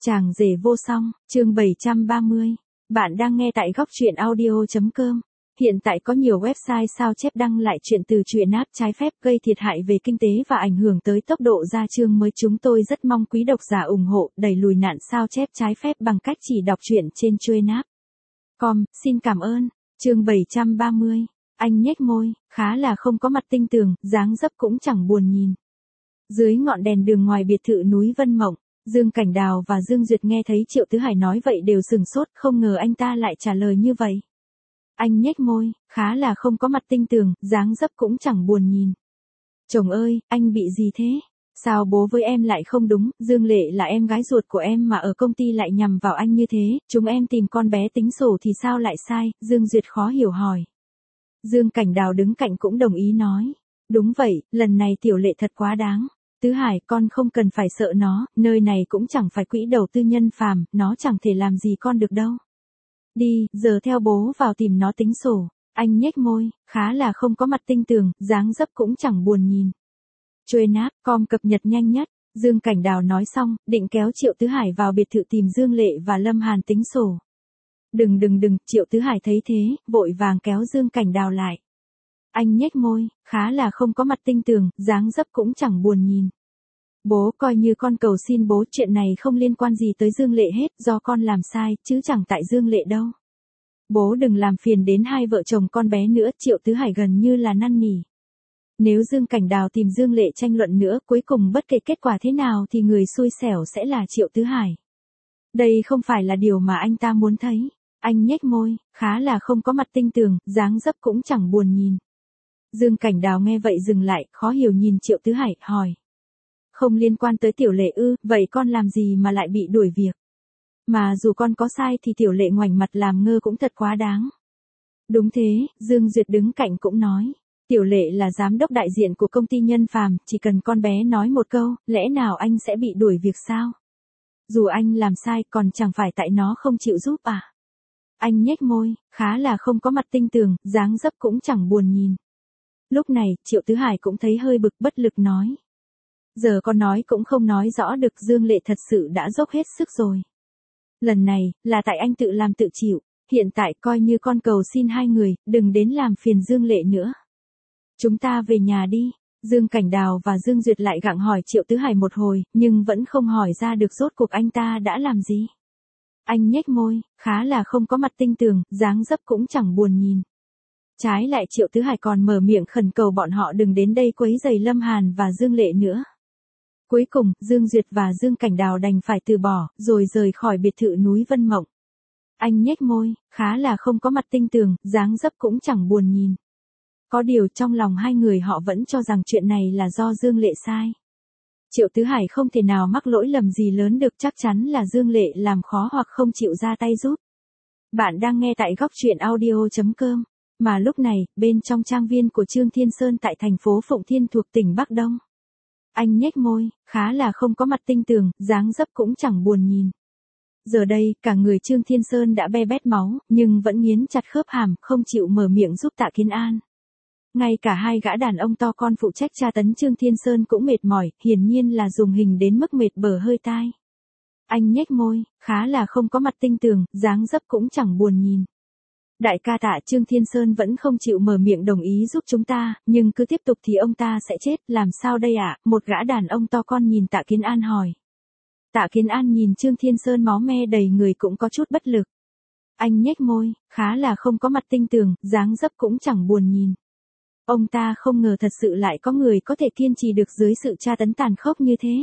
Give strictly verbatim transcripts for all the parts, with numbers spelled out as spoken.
Chàng rể vô song, chương bảy trăm ba mươi. Bạn đang nghe tại góc truyện audio.com. Hiện tại có nhiều website sao chép đăng lại chuyện từ truyện áp trái phép gây thiệt hại về kinh tế và ảnh hưởng tới tốc độ ra chương mới. Chúng tôi rất mong quý độc giả ủng hộ đẩy lùi nạn sao chép trái phép bằng cách chỉ đọc truyện trên truyện áp chấm com. Xin cảm ơn. Chương bảy trăm ba mươi. Anh nhếch môi, khá là không có mặt tinh tường, dáng dấp cũng chẳng buồn nhìn. Dưới ngọn đèn đường ngoài biệt thự núi Vân Mộng, Dương Cảnh Đào và Dương Duyệt nghe thấy Triệu Tứ Hải nói vậy đều sừng sốt, không ngờ anh ta lại trả lời như vậy. Anh nhếch môi, khá là không có mặt tinh tường, dáng dấp cũng chẳng buồn nhìn. Chồng ơi, anh bị gì thế? Sao bố với em lại không đúng, Dương Lệ là em gái ruột của em mà ở công ty lại nhằm vào anh như thế, chúng em tìm con bé tính sổ thì sao lại sai, Dương Duyệt khó hiểu hỏi. Dương Cảnh Đào đứng cạnh cũng đồng ý nói. Đúng vậy, lần này Tiểu Lệ thật quá đáng. Tứ Hải, con không cần phải sợ nó, nơi này cũng chẳng phải quỹ đầu tư nhân phàm, nó chẳng thể làm gì con được đâu. Đi, giờ theo bố vào tìm nó tính sổ. Anh nhếch môi, khá là không có mặt tinh tường, dáng dấp cũng chẳng buồn nhìn. Truyện áp chấm com cập nhật nhanh nhất. Dương Cảnh Đào nói xong, định kéo Triệu Tứ Hải vào biệt thự tìm Dương Lệ và Lâm Hàn tính sổ. Đừng đừng đừng, Triệu Tứ Hải thấy thế, vội vàng kéo Dương Cảnh Đào lại. Anh nhếch môi, khá là không có mặt tinh tường, dáng dấp cũng chẳng buồn nhìn. Bố coi như con cầu xin bố, chuyện này không liên quan gì tới Dương Lệ hết, do con làm sai, chứ chẳng tại Dương Lệ đâu. Bố đừng làm phiền đến hai vợ chồng con bé nữa, Triệu Tứ Hải gần như là năn nỉ. Nếu Dương Cảnh Đào tìm Dương Lệ tranh luận nữa, cuối cùng bất kể kết quả thế nào thì người xui xẻo sẽ là Triệu Tứ Hải. Đây không phải là điều mà anh ta muốn thấy. Anh nhếch môi, khá là không có mặt tinh tường, dáng dấp cũng chẳng buồn nhìn. Dương Cảnh Đào nghe vậy dừng lại, khó hiểu nhìn Triệu Tứ Hải, hỏi. Không liên quan tới Tiểu Lệ ư, vậy con làm gì mà lại bị đuổi việc? Mà dù con có sai thì Tiểu Lệ ngoảnh mặt làm ngơ cũng thật quá đáng. Đúng thế, Dương Duyệt đứng cạnh cũng nói. Tiểu Lệ là giám đốc đại diện của công ty nhân phàm, chỉ cần con bé nói một câu, lẽ nào anh sẽ bị đuổi việc sao? Dù anh làm sai còn chẳng phải tại nó không chịu giúp à? Anh nhếch môi, khá là không có mặt tinh tường, dáng dấp cũng chẳng buồn nhìn. Lúc này, Triệu Tứ Hải cũng thấy hơi bực bất lực nói. Giờ con nói cũng không nói rõ được, Dương Lệ thật sự đã dốc hết sức rồi. Lần này, là tại anh tự làm tự chịu, hiện tại coi như con cầu xin hai người, đừng đến làm phiền Dương Lệ nữa. Chúng ta về nhà đi. Dương Cảnh Đào và Dương Duyệt lại gặng hỏi Triệu Tứ Hải một hồi, nhưng vẫn không hỏi ra được rốt cuộc anh ta đã làm gì. Anh nhếch môi, khá là không có mặt tinh tường, dáng dấp cũng chẳng buồn nhìn. Trái lại Triệu Tứ Hải còn mở miệng khẩn cầu bọn họ đừng đến đây quấy rầy Lâm Hàn và Dương Lệ nữa. Cuối cùng, Dương Duyệt và Dương Cảnh Đào đành phải từ bỏ, rồi rời khỏi biệt thự núi Vân Mộng. Anh nhếch môi, khá là không có mặt tinh tường, dáng dấp cũng chẳng buồn nhìn. Có điều trong lòng hai người họ vẫn cho rằng chuyện này là do Dương Lệ sai. Triệu Tứ Hải không thể nào mắc lỗi lầm gì lớn được, chắc chắn là Dương Lệ làm khó hoặc không chịu ra tay giúp. Bạn đang nghe tại góc truyện audio.com. Mà lúc này, bên trong trang viên của Trương Thiên Sơn tại thành phố Phụng Thiên thuộc tỉnh Bắc Đông. Anh nhếch môi, khá là không có mặt tinh tường, dáng dấp cũng chẳng buồn nhìn. Giờ đây, cả người Trương Thiên Sơn đã be bét máu, nhưng vẫn nghiến chặt khớp hàm, không chịu mở miệng giúp Tạ Kiến An. Ngay cả hai gã đàn ông to con phụ trách tra tấn Trương Thiên Sơn cũng mệt mỏi, hiển nhiên là dùng hình đến mức mệt bở hơi tai. Anh nhếch môi, khá là không có mặt tinh tường, dáng dấp cũng chẳng buồn nhìn. Đại ca Tạ, Trương Thiên Sơn vẫn không chịu mở miệng đồng ý giúp chúng ta, nhưng cứ tiếp tục thì ông ta sẽ chết, làm sao đây ạ? À? Một gã đàn ông to con nhìn Tạ Kiến An hỏi. Tạ Kiến An nhìn Trương Thiên Sơn máu me đầy người cũng có chút bất lực. Anh nhếch môi, khá là không có mặt tinh tường, dáng dấp cũng chẳng buồn nhìn. Ông ta không ngờ thật sự lại có người có thể kiên trì được dưới sự tra tấn tàn khốc như thế.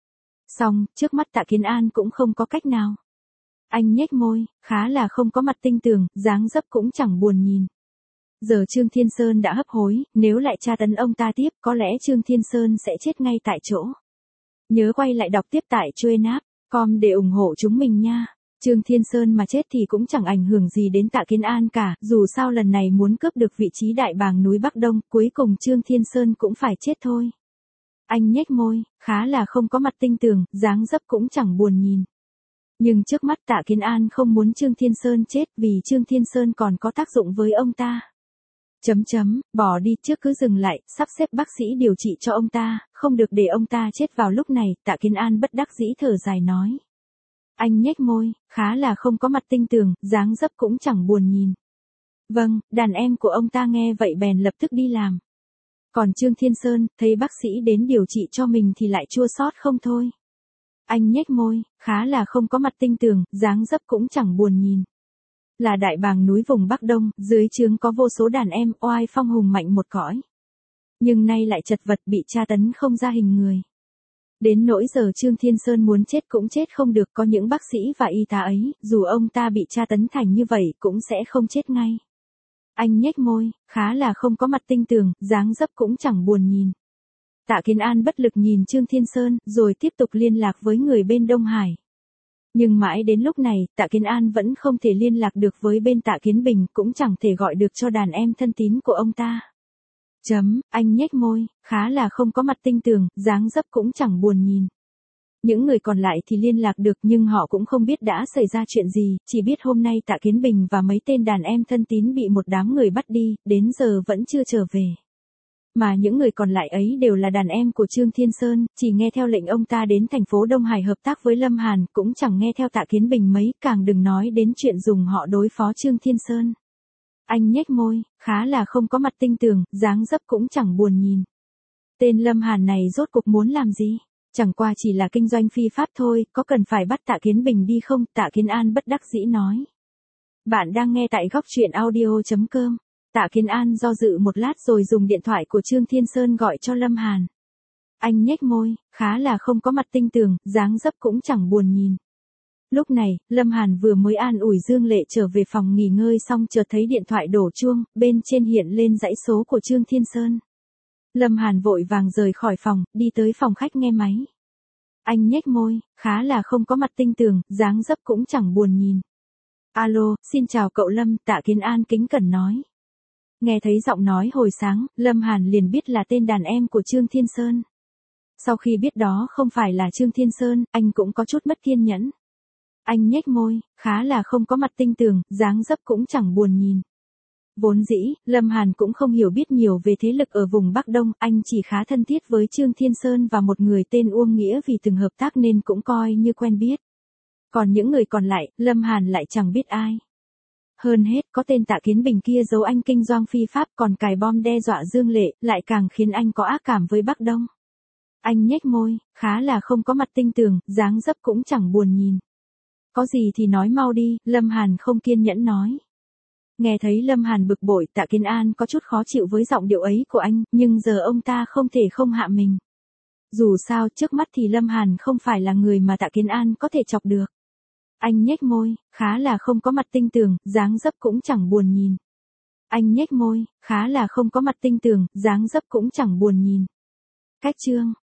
Song, trước mắt Tạ Kiến An cũng không có cách nào. Anh nhếch môi, khá là không có mặt tinh tường, dáng dấp cũng chẳng buồn nhìn. Giờ Trương Thiên Sơn đã hấp hối, nếu lại tra tấn ông ta tiếp, có lẽ Trương Thiên Sơn sẽ chết ngay tại chỗ. Nhớ quay lại đọc tiếp tại truyện áp chấm com để ủng hộ chúng mình nha. Trương Thiên Sơn mà chết thì cũng chẳng ảnh hưởng gì đến Tạ Kiến An cả, dù sao lần này muốn cướp được vị trí đại bàng núi Bắc Đông, cuối cùng Trương Thiên Sơn cũng phải chết thôi. Anh nhếch môi, khá là không có mặt tinh tường, dáng dấp cũng chẳng buồn nhìn. Nhưng trước mắt Tạ Kiến An không muốn Trương Thiên Sơn chết vì Trương Thiên Sơn còn có tác dụng với ông ta. Chấm chấm, bỏ đi trước cứ dừng lại, sắp xếp bác sĩ điều trị cho ông ta, không được để ông ta chết vào lúc này, Tạ Kiến An bất đắc dĩ thở dài nói. Anh nhếch môi, khá là không có mặt tinh tường, dáng dấp cũng chẳng buồn nhìn. Vâng, đàn em của ông ta nghe vậy bèn lập tức đi làm. Còn Trương Thiên Sơn, thấy bác sĩ đến điều trị cho mình thì lại chua xót không thôi. Anh nhếch môi, khá là không có mặt tinh tường, dáng dấp cũng chẳng buồn nhìn. Là đại bàng núi vùng Bắc Đông, dưới trướng có vô số đàn em, oai phong hùng mạnh một cõi. Nhưng nay lại chật vật bị tra tấn không ra hình người. Đến nỗi giờ Trương Thiên Sơn muốn chết cũng chết không được, có những bác sĩ và y tá ấy, dù ông ta bị tra tấn thành như vậy cũng sẽ không chết ngay. Anh nhếch môi, khá là không có mặt tinh tường, dáng dấp cũng chẳng buồn nhìn. Tạ Kiến An bất lực nhìn Trương Thiên Sơn, rồi tiếp tục liên lạc với người bên Đông Hải. Nhưng mãi đến lúc này, Tạ Kiến An vẫn không thể liên lạc được với bên Tạ Kiến Bình, cũng chẳng thể gọi được cho đàn em thân tín của ông ta. Chấm, anh nhếch môi, khá là không có mặt tinh tường, dáng dấp cũng chẳng buồn nhìn. Những người còn lại thì liên lạc được nhưng họ cũng không biết đã xảy ra chuyện gì, chỉ biết hôm nay Tạ Kiến Bình và mấy tên đàn em thân tín bị một đám người bắt đi, đến giờ vẫn chưa trở về. Mà những người còn lại ấy đều là đàn em của Trương Thiên Sơn, chỉ nghe theo lệnh ông ta đến thành phố Đông Hải hợp tác với Lâm Hàn, cũng chẳng nghe theo Tạ Kiến Bình mấy, càng đừng nói đến chuyện dùng họ đối phó Trương Thiên Sơn. Anh nhếch môi, khá là không có mặt tinh tường, dáng dấp cũng chẳng buồn nhìn. Tên Lâm Hàn này rốt cuộc muốn làm gì? Chẳng qua chỉ là kinh doanh phi pháp thôi, có cần phải bắt Tạ Kiến Bình đi không? Tạ Kiến An bất đắc dĩ nói. Bạn đang nghe tại góc truyện audio.com. Tạ Kiến An do dự một lát rồi dùng điện thoại của Trương Thiên Sơn gọi cho Lâm Hàn. Anh nhếch môi, khá là không có mặt tinh tường, dáng dấp cũng chẳng buồn nhìn. Lúc này, Lâm Hàn vừa mới an ủi Dương Lệ trở về phòng nghỉ ngơi xong chợt thấy điện thoại đổ chuông, bên trên hiện lên dãy số của Trương Thiên Sơn. Lâm Hàn vội vàng rời khỏi phòng, đi tới phòng khách nghe máy. Anh nhếch môi, khá là không có mặt tinh tường, dáng dấp cũng chẳng buồn nhìn. Alo, xin chào cậu Lâm, Tạ Kiến An kính cẩn nói. Nghe thấy giọng nói hồi sáng, Lâm Hàn liền biết là tên đàn em của Trương Thiên Sơn. Sau khi biết đó không phải là Trương Thiên Sơn, anh cũng có chút mất kiên nhẫn. Anh nhếch môi, khá là không có mặt tinh tường, dáng dấp cũng chẳng buồn nhìn. Vốn dĩ, Lâm Hàn cũng không hiểu biết nhiều về thế lực ở vùng Bắc Đông, anh chỉ khá thân thiết với Trương Thiên Sơn và một người tên Uông Nghĩa vì từng hợp tác nên cũng coi như quen biết. Còn những người còn lại, Lâm Hàn lại chẳng biết ai. Hơn hết, có tên Tạ Kiến Bình kia giấu anh kinh doanh phi pháp còn cài bom đe dọa Dương Lệ, lại càng khiến anh có ác cảm với Bắc Đông. Anh nhếch môi, khá là không có mặt tinh tường, dáng dấp cũng chẳng buồn nhìn. Có gì thì nói mau đi, Lâm Hàn không kiên nhẫn nói. Nghe thấy Lâm Hàn bực bội, Tạ Kiến An có chút khó chịu với giọng điệu ấy của anh, nhưng giờ ông ta không thể không hạ mình. Dù sao, trước mắt thì Lâm Hàn không phải là người mà Tạ Kiến An có thể chọc được. Anh nhếch môi, khá là không có mặt tinh tường, dáng dấp cũng chẳng buồn nhìn. Anh nhếch môi, khá là không có mặt tinh tường, dáng dấp cũng chẳng buồn nhìn. Cách chương